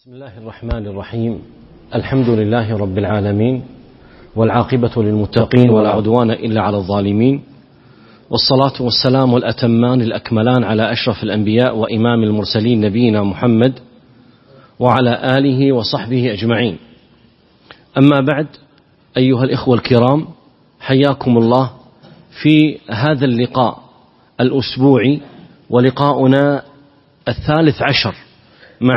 بسم الله الرحمن الرحيم. الحمد لله رب العالمين، والعاقبة للمتقين ولا عدوان إلا على الظالمين، والصلاة والسلام الأتمان الأكملان على أشرف الأنبياء وإمام المرسلين نبينا محمد وعلى آله وصحبه أجمعين. أما بعد، أيها الإخوة الكرام، حياكم الله في هذا اللقاء الأسبوعي، ولقاؤنا 13 مع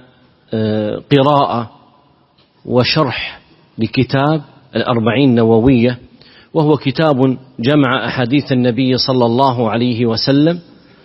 قراءة وشرح لكتاب 40 نووية، وهو كتاب جمع أحاديث النبي صلى الله عليه وسلم.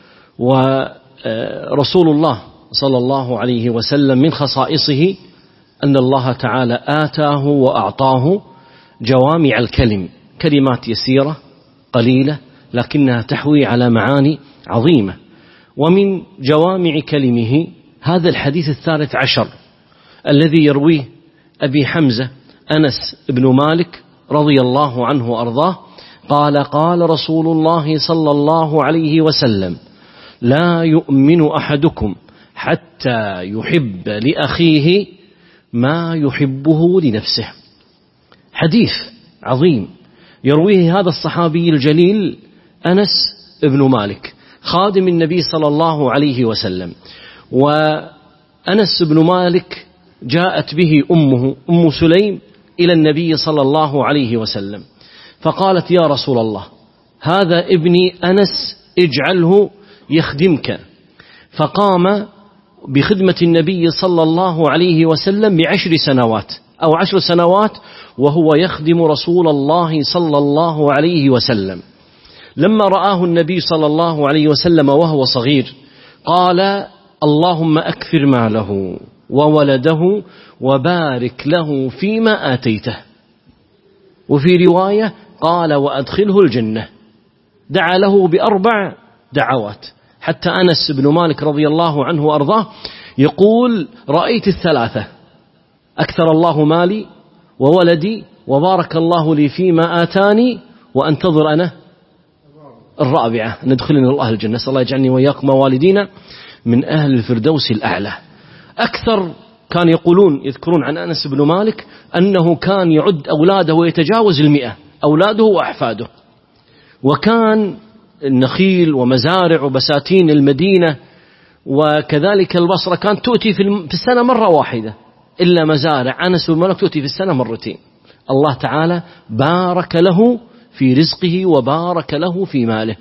ورسول الله صلى الله عليه وسلم من خصائصه أن الله تعالى آتاه وأعطاه جوامع الكلم، كلمات يسيرة قليلة لكنها تحوي على معاني عظيمة. ومن جوامع كلمه هذا الحديث 13 الذي يرويه أبي حمزة أنس بن مالك رضي الله عنه وأرضاه قال: قال رسول الله صلى الله عليه وسلم: لا يؤمن أحدكم حتى يحب لأخيه ما يحبه لنفسه. حديث عظيم يرويه هذا الصحابي الجليل أنس بن مالك خادم النبي صلى الله عليه وسلم. وأنس بن مالك جاءت به أمه أم سليم إلى النبي صلى الله عليه وسلم، فقالت: يا رسول الله، هذا ابني أنس اجعله يخدمك. فقام بخدمة النبي صلى الله عليه وسلم ب10 سنوات أو 10 سنوات وهو يخدم رسول الله صلى الله عليه وسلم. لما رآه النبي صلى الله عليه وسلم وهو صغير قال: اللهم أكثر ماله وولده وبارك له فيما آتيته. وفي رواية قال: وأدخله الجنة. دعا له ب4 دعوات، حتى أنس بن مالك رضي الله عنه وأرضاه يقول: رأيت 3: أكثر الله مالي وولدي وبارك الله لي فيما آتاني، وأنتظر أنا 4 ندخلنا الله الجنة. صلى الله يجعلني وإياكم ووالدينا من أهل الفردوس الأعلى. أكثر كان يذكرون عن أنس بن مالك أنه كان يعد أولاده ويتجاوز 100 أولاده وأحفاده. وكان النخيل ومزارع وبساتين المدينة وكذلك البصرة كانت تؤتي في السنة مرة واحدة، إلا مزارع أنس بن مالك تؤتي في السنة 2 مرات. الله تعالى بارك له في رزقه وبارك له في ماله.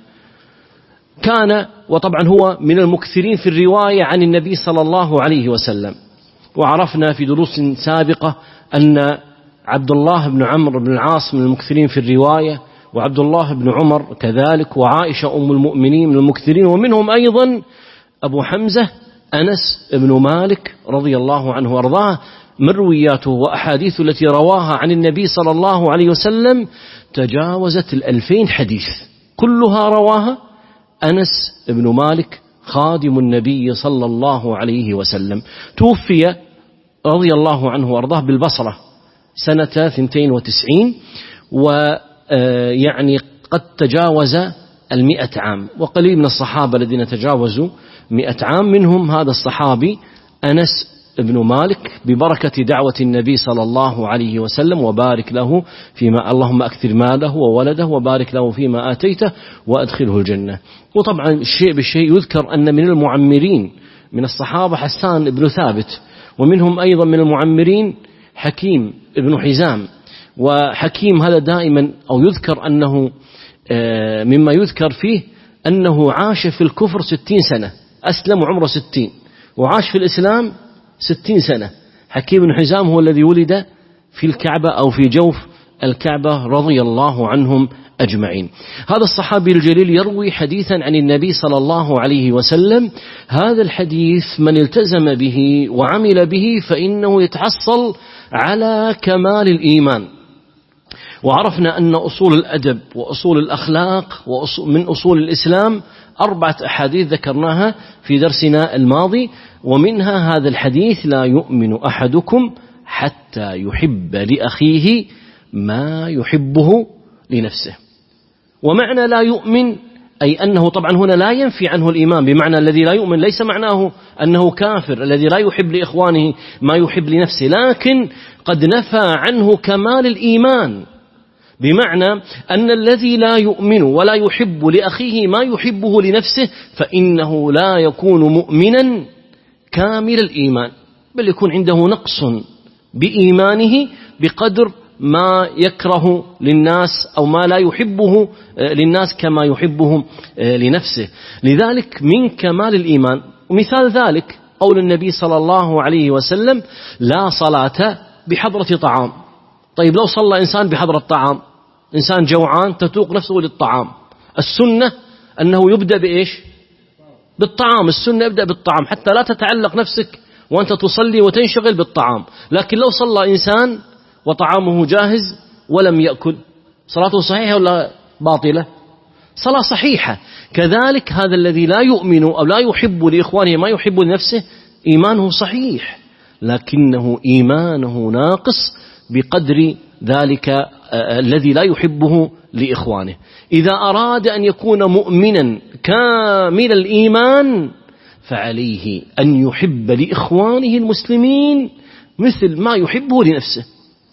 كان وطبعا هو من المكثرين في الرواية عن النبي صلى الله عليه وسلم. وعرفنا في دروس سابقة أن عبد الله بن عمرو بن العاص من المكثرين في الرواية، وعبد الله بن عمر كذلك، وعائشة أم المؤمنين من المكثرين، ومنهم أيضا أبو حمزة أنس بن مالك رضي الله عنه وأرضاه. مروياته وأحاديث التي رواها عن النبي صلى الله عليه وسلم تجاوزت 2000 حديث، كلها رواها أنس بن مالك خادم النبي صلى الله عليه وسلم. توفي رضي الله عنه وأرضاه بالبصرة سنة 92، ويعني قد تجاوز 100 عام، وقليل من الصحابة الذين تجاوزوا 100 عام، منهم هذا الصحابي أنس ابن مالك. ببركة دعوة النبي صلى الله عليه وسلم: وبارك له فيما، اللهم أكثر ماله وولده وبارك له فيما آتيته وأدخله الجنة. وطبعا الشيء بالشيء يذكر أن من المعمرين من الصحابة حسان بن ثابت، ومنهم أيضا من المعمرين حكيم بن حزام. وحكيم هذا دائما أو يذكر أنه مما يذكر فيه أنه عاش في الكفر 60 سنة، أسلم عمره 60، وعاش في الإسلام 60 سنة. حكيم بن حزام هو الذي ولد في الكعبة أو في جوف الكعبة رضي الله عنهم أجمعين. هذا الصحابي الجليل يروي حديثا عن النبي صلى الله عليه وسلم. هذا الحديث من التزم به وعمل به فإنه يتحصل على كمال الإيمان. وعرفنا أن أصول الأدب وأصول الأخلاق من أصول الإسلام 4 أحاديث ذكرناها في درسنا الماضي، ومنها هذا الحديث: لا يؤمن أحدكم حتى يحب لأخيه ما يحبه لنفسه. ومعنى لا يؤمن أي أنه طبعا هنا لا ينفي عنه الإيمان، بمعنى الذي لا يؤمن ليس معناه أنه كافر، الذي لا يحب لإخوانه ما يحب لنفسه، لكن قد نفى عنه كمال الإيمان، بمعنى أن الذي لا يؤمن ولا يحب لأخيه ما يحبه لنفسه فإنه لا يكون مؤمنا كامل الإيمان، بل يكون عنده نقص بإيمانه بقدر ما يكره للناس أو ما لا يحبه للناس كما يحبه لنفسه. لذلك من كمال الإيمان، ومثال ذلك قول النبي صلى الله عليه وسلم: لا صلاة بحضرة طعام. طيب لو صلى إنسان بحضرة طعام، إنسان جوعان تتوق نفسه للطعام، السنة أنه يبدأ بإيش؟ بالطعام، السنة يبدأ بالطعام حتى لا تتعلق نفسك وأنت تصلي وتنشغل بالطعام. لكن لو صلى إنسان وطعامه جاهز ولم يأكل، صلاته صحيحة ولا باطلة؟ صلاة صحيحة. كذلك هذا الذي لا يؤمن أو لا يحب لإخوانه ما يحب لنفسه إيمانه صحيح، لكنه إيمانه ناقص بقدر ذلك الذي لا يحبه لإخوانه. إذا أراد أن يكون مؤمنا كامل الإيمان فعليه أن يحب لإخوانه المسلمين مثل ما يحبه لنفسه.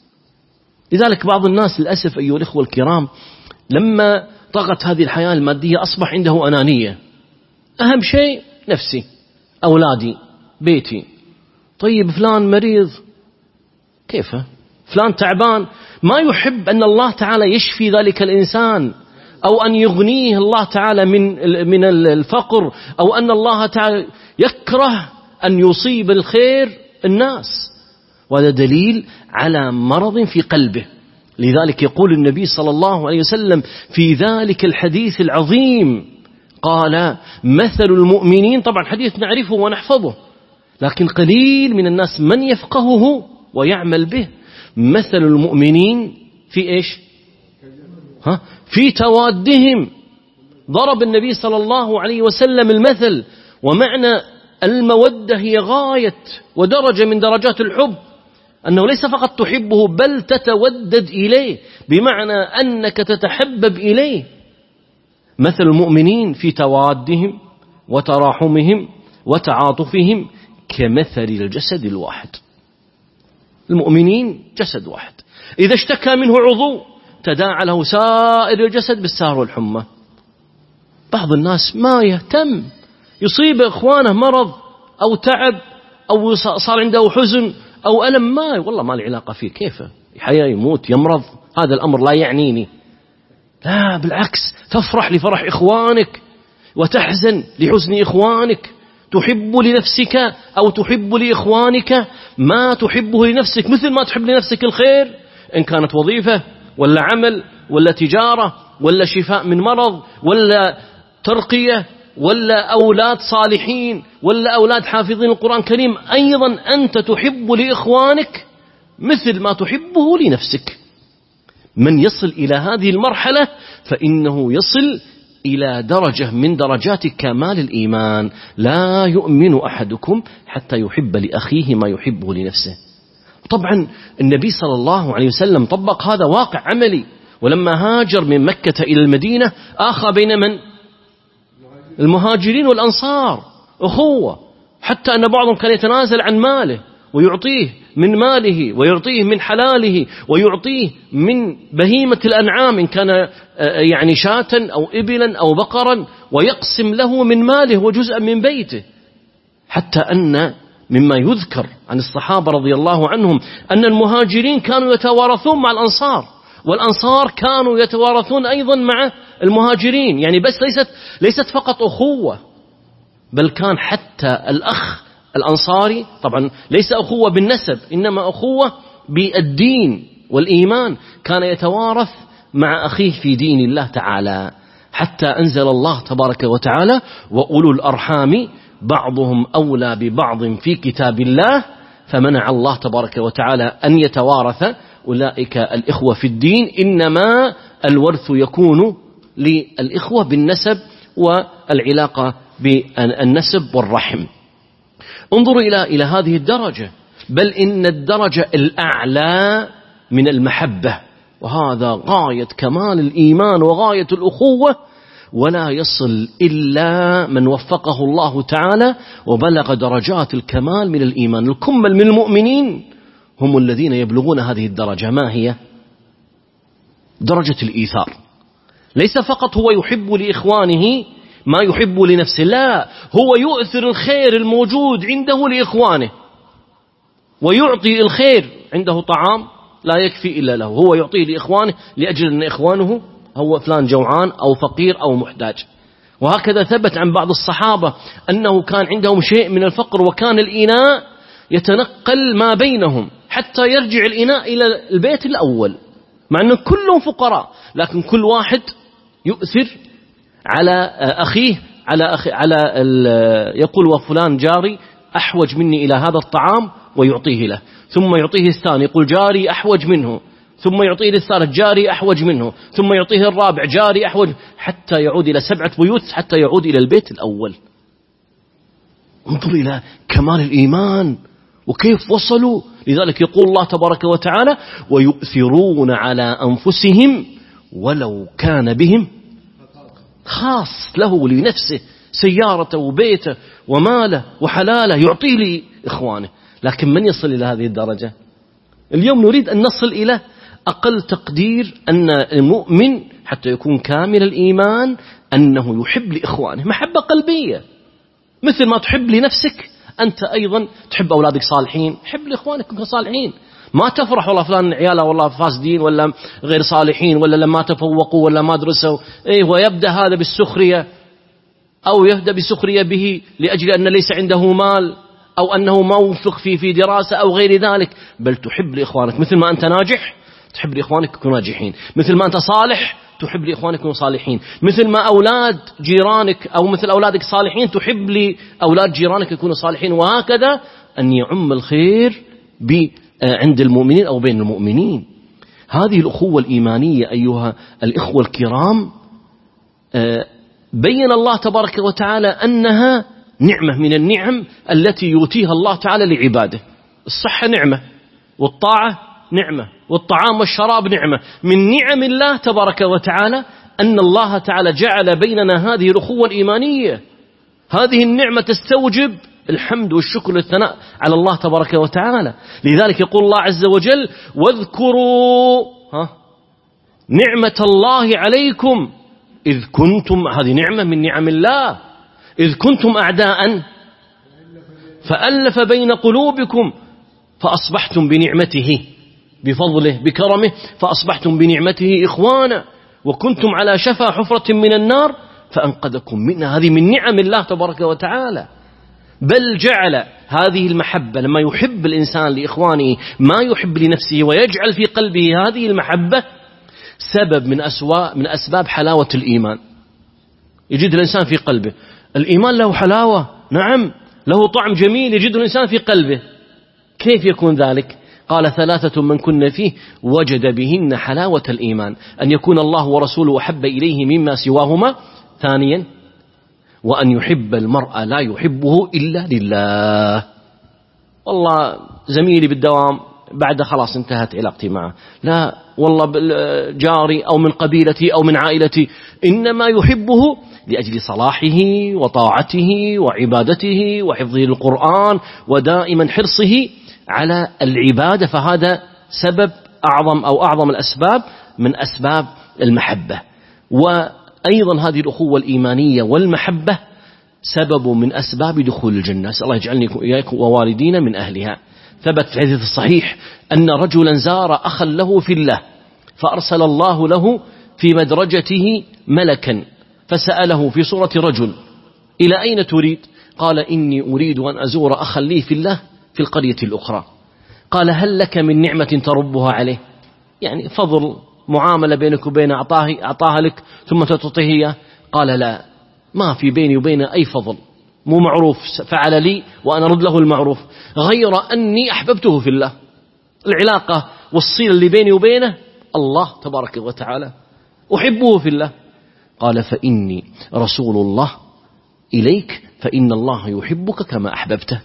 لذلك بعض الناس للأسف أيها الإخوة الكرام لما طغت هذه الحياة المادية أصبح عنده أنانية، أهم شيء نفسي، أولادي، بيتي. طيب فلان مريض، كيفه؟ فلان تعبان، ما يحب أن الله تعالى يشفي ذلك الإنسان، أو أن يغنيه الله تعالى من الفقر، أو أن الله تعالى يكره أن يصيب الخير الناس، وهذا دليل على مرض في قلبه. لذلك يقول النبي صلى الله عليه وسلم في ذلك الحديث العظيم، قال: مثل المؤمنين، طبعا حديث نعرفه ونحفظه لكن قليل من الناس من يفقهه ويعمل به. مثل المؤمنين في إيش؟ في توادهم. ضرب النبي صلى الله عليه وسلم المثل، ومعنى المودة هي غاية ودرجة من درجات الحب، أنه ليس فقط تحبه بل تتودد إليه، بمعنى أنك تتحبب إليه. مثل المؤمنين في توادهم وتراحمهم وتعاطفهم كمثل الجسد الواحد. المؤمنين جسد واحد، إذا اشتكى منه عضو تداعى له سائر الجسد بالسهر والحمى. بعض الناس ما يهتم، يصيب إخوانه مرض أو تعب أو صار عنده حزن أو ألم، ما والله ما له علاقة فيه، كيفه يحيا يموت يمرض، هذا الأمر لا يعنيني. لا، بالعكس، تفرح لفرح إخوانك وتحزن لحزن إخوانك، تحب لنفسك أو تحب لإخوانك ما تحبه لنفسك، مثل ما تحب لنفسك الخير، إن كانت وظيفة ولا عمل ولا تجارة ولا شفاء من مرض ولا ترقية ولا أولاد صالحين ولا أولاد حافظين القرآن الكريم، أيضا أنت تحب لإخوانك مثل ما تحبه لنفسك. من يصل إلى هذه المرحلة فإنه يصل إلى درجة من درجات كمال الإيمان. لا يؤمن أحدكم حتى يحب لأخيه ما يحبه لنفسه. طبعا النبي صلى الله عليه وسلم طبق هذا واقع عملي، ولما هاجر من مكة إلى المدينة آخى بين من؟ المهاجرين والأنصار، أخوة، حتى أن بعضهم كان يتنازل عن ماله ويعطيه من ماله ويعطيه من حلاله ويعطيه من بهيمة الأنعام إن كان يعني شاة أو إبلا أو بقرا، ويقسم له من ماله وجزءا من بيته. حتى أن مما يذكر عن الصحابة رضي الله عنهم أن المهاجرين كانوا يتوارثون مع الأنصار، والأنصار كانوا يتوارثون أيضا مع المهاجرين، يعني بس ليست فقط أخوة، بل كان حتى الأخ الأنصاري طبعا ليس أخوة بالنسب، إنما أخوة بالدين والإيمان، كان يتوارث مع أخيه في دين الله تعالى، حتى أنزل الله تبارك وتعالى: وأولو الأرحام بعضهم أولى ببعض في كتاب الله، فمنع الله تبارك وتعالى أن يتوارث أولئك الإخوة في الدين، إنما الورث يكون للإخوة بالنسب والعلاقة بالنسب والرحم. انظروا إلى هذه الدرجة، بل إن الدرجة الأعلى من المحبة، وهذا غاية كمال الإيمان وغاية الأخوة، ولا يصل إلا من وفقه الله تعالى وبلغ درجات الكمال من الإيمان. الكمل من المؤمنين هم الذين يبلغون هذه الدرجة. ما هي؟ درجة الإيثار. ليس فقط هو يحب لإخوانه ما يحب لنفسه، لا، هو يؤثر الخير الموجود عنده لإخوانه، ويعطي الخير. عنده طعام لا يكفي إلا له، هو يعطيه لإخوانه لأجل أن إخوانه هو فلان جوعان أو فقير أو محتاج. وهكذا ثبت عن بعض الصحابة أنه كان عندهم شيء من الفقر، وكان الإناء يتنقل ما بينهم حتى يرجع الإناء إلى البيت الأول، مع أن كلهم فقراء، لكن كل واحد يؤثر على أخيه يقول وفلان جاري أحوج مني إلى هذا الطعام ويعطيه له، ثم يعطيه الثاني يقول جاري أحوج منه، ثم يعطيه الثالث جاري أحوج منه، ثم يعطيه الرابع جاري أحوج، حتى يعود إلى 7 بيوت، حتى يعود إلى البيت الأول. انظر إلى كمال الإيمان وكيف وصلوا. لذلك يقول الله تبارك وتعالى ويؤثرون على أنفسهم ولو كان بهم خاص، له لنفسه سيارته وبيته وماله وحلاله يعطيه لإخوانه. لكن من يصل إلى هذه الدرجة؟ اليوم نريد أن نصل إلى أقل تقدير أن المؤمن حتى يكون كامل الإيمان أنه يحب لإخوانه محبة قلبية، مثل ما تحب لنفسك أنت أيضا تحب أولادك صالحين، حب لإخوانك صالحين. ما تفرح والله فلان عياله والله فاسدين ولا غير صالحين ولا لما تفوقوا ولا ما درسوا، ويبدأ هذا بالسخرية أو يبدأ بسخرية به لأجل أن ليس عنده مال أو أنه موفق في دراسة أو غير ذلك، بل تحب لإخوانك. مثل ما أنت ناجح تحب لإخوانك يكونوا ناجحين، مثل ما أنت صالح تحب لإخوانك يكونوا صالحين، مثل ما أولاد جيرانك أو مثل أولادك صالحين تحب لأولاد جيرانك يكونوا صالحين، وهكذا أن يعم الخير عند المؤمنين أو بين المؤمنين. هذه الأخوة الإيمانية أيها الإخوة الكرام بين الله تبارك وتعالى أنها نعمة من النعم التي يؤتيها الله تعالى لعباده. الصحة نعمة، والطاعة نعمة، والطعام والشراب نعمة. من نعم الله تبارك وتعالى أن الله تعالى جعل بيننا هذه الأخوة الإيمانية. هذه النعمة تستوجب الحمد والشكر والثناء على الله تبارك وتعالى. لذلك يقول الله عز وجل واذكروا نعمة الله عليكم إذ كنتم، هذه نعمة من نعم الله، إذ كنتم أعداء فألف بين قلوبكم فأصبحتم بنعمته بفضله بكرمه فأصبحتم بنعمته إخوانا وكنتم على شفا حفرة من النار فأنقذكم منها. هذه من نعم الله تبارك وتعالى. بل جعل هذه المحبة لما يحب الإنسان لإخوانه ما يحب لنفسه ويجعل في قلبه هذه المحبة سبب من أسباب حلاوة الإيمان. يجد الإنسان في قلبه الإيمان له حلاوة، نعم له طعم جميل يجد الإنسان في قلبه. كيف يكون ذلك؟ قال 3 من كن فيه وجد بهن حلاوة الإيمان، أن يكون الله ورسوله أحب إليه مما سواهما، ثانيا وأن يحب المرء لا يحبه إلا لله. والله زميلي بالدوام بعد خلاص انتهت علاقتي معه، لا والله جاري أو من قبيلتي أو من عائلتي، إنما يحبه لأجل صلاحه وطاعته وعبادته وحفظه القرآن ودائما حرصه على العبادة. فهذا سبب أعظم الأسباب من أسباب المحبة. وأيضا هذه الأخوة الإيمانية والمحبة سبب من أسباب دخول الجنة. الله يجعلني وإياكم ووالدينا من أهلها. ثبت في الحديث الصحيح أن رجلا زار أخا له في الله فأرسل الله له في مدرجته ملكا فسأله في صورة رجل إلى أين تريد؟ قال إني أريد أن أزور أخا لي في الله في القرية الأخرى. قال هل لك من نعمة تربها عليه؟ يعني فضل معاملة بينك وبين أعطاها لك ثم تعطيه. قال لا، ما في بيني وبينه أي فضل، مو معروف فعل لي وأنا أرد له المعروف، غير أني أحببته في الله. العلاقة والصلة اللي بيني وبينه الله تبارك وتعالى، أحبه في الله. قال فإني رسول الله إليك فإن الله يحبك كما أحببته.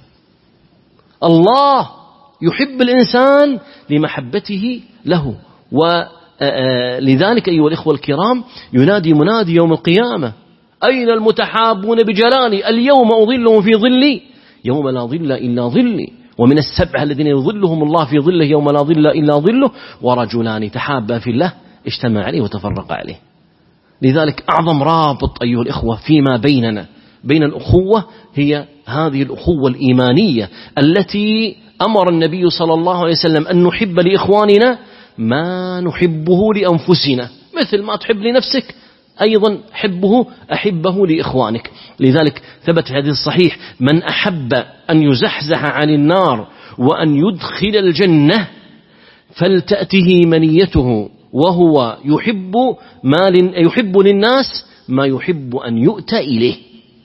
الله يحب الإنسان لمحبته له لذلك أيها الإخوة الكرام ينادي منادي يوم القيامة: أين المتحابون بجلالي اليوم أظلهم في ظلي يوم لا ظل إلا ظلي، ومن السبعة الذين يظلهم الله في ظله يوم لا ظل إلا ظله ورجلان تحابا في الله اجتمع عليه وتفرق عليه. لذلك أعظم رابط أيها الإخوة فيما بيننا بين الأخوة هي هذه الأخوة الإيمانية التي أمر النبي صلى الله عليه وسلم أن نحب لإخواننا ما نحبه لأنفسنا، مثل ما تحب لنفسك أيضا أحبه لإخوانك. لذلك ثبت في حديث الصحيح: من أحب أن يزحزح عن النار وأن يدخل الجنة فلتأته منيته وهو يحب للناس ما يحب أن يؤتى إليه.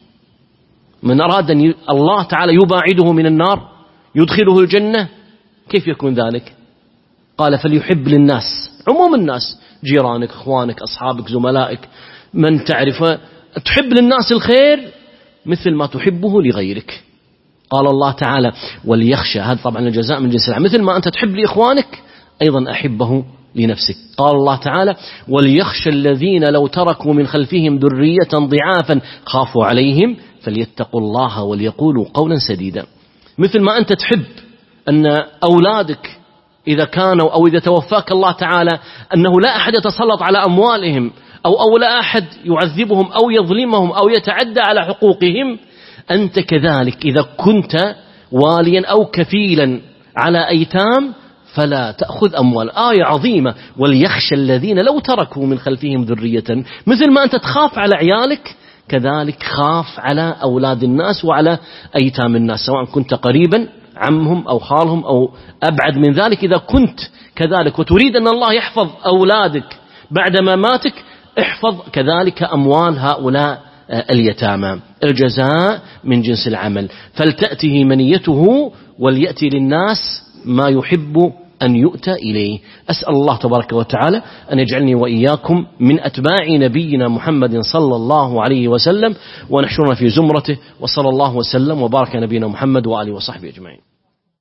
من أراد أن الله تعالى يباعده من النار يدخله الجنة، كيف يكون ذلك؟ قال: فليحب للناس، عموم الناس، جيرانك، أخوانك، أصحابك، زملائك، من تعرفه، تحب للناس الخير مثل ما تحبه لغيرك. قال الله تعالى: وليخشى، هذا طبعا الجزاء من جنس العمل، مثل ما أنت تحب لإخوانك أيضا أحبه لنفسك. قال الله تعالى: وليخشى الذين لو تركوا من خلفهم ذرية ضعافا خافوا عليهم فليتقوا الله وليقولوا قولا سديدا. مثل ما أنت تحب أن أولادك إذا كانوا أو إذا توفاك الله تعالى أنه لا أحد يتسلط على أموالهم أو لا أحد يعذبهم أو يظلمهم أو يتعدى على حقوقهم، أنت كذلك إذا كنت واليا أو كفيلا على أيتام فلا تأخذ أموال. آية عظيمة: وليخشى الذين لو تركوا من خلفهم ذرية. مثل ما أنت تخاف على عيالك كذلك خاف على أولاد الناس وعلى أيتام الناس، سواء كنت قريبا عمهم أو خالهم أو أبعد من ذلك. إذا كنت كذلك وتريد أن الله يحفظ أولادك بعد مماتك، احفظ كذلك أموال هؤلاء اليتامى. الجزاء من جنس العمل. فلتأته منيته وليأتي للناس ما يحب أن يؤتى إليه. أسأل الله تبارك وتعالى أن يجعلني وإياكم من أتباع نبينا محمد صلى الله عليه وسلم ونحشرنا في زمرته، وصلى الله وسلم وبارك نبينا محمد وآله وصحبه أجمعين.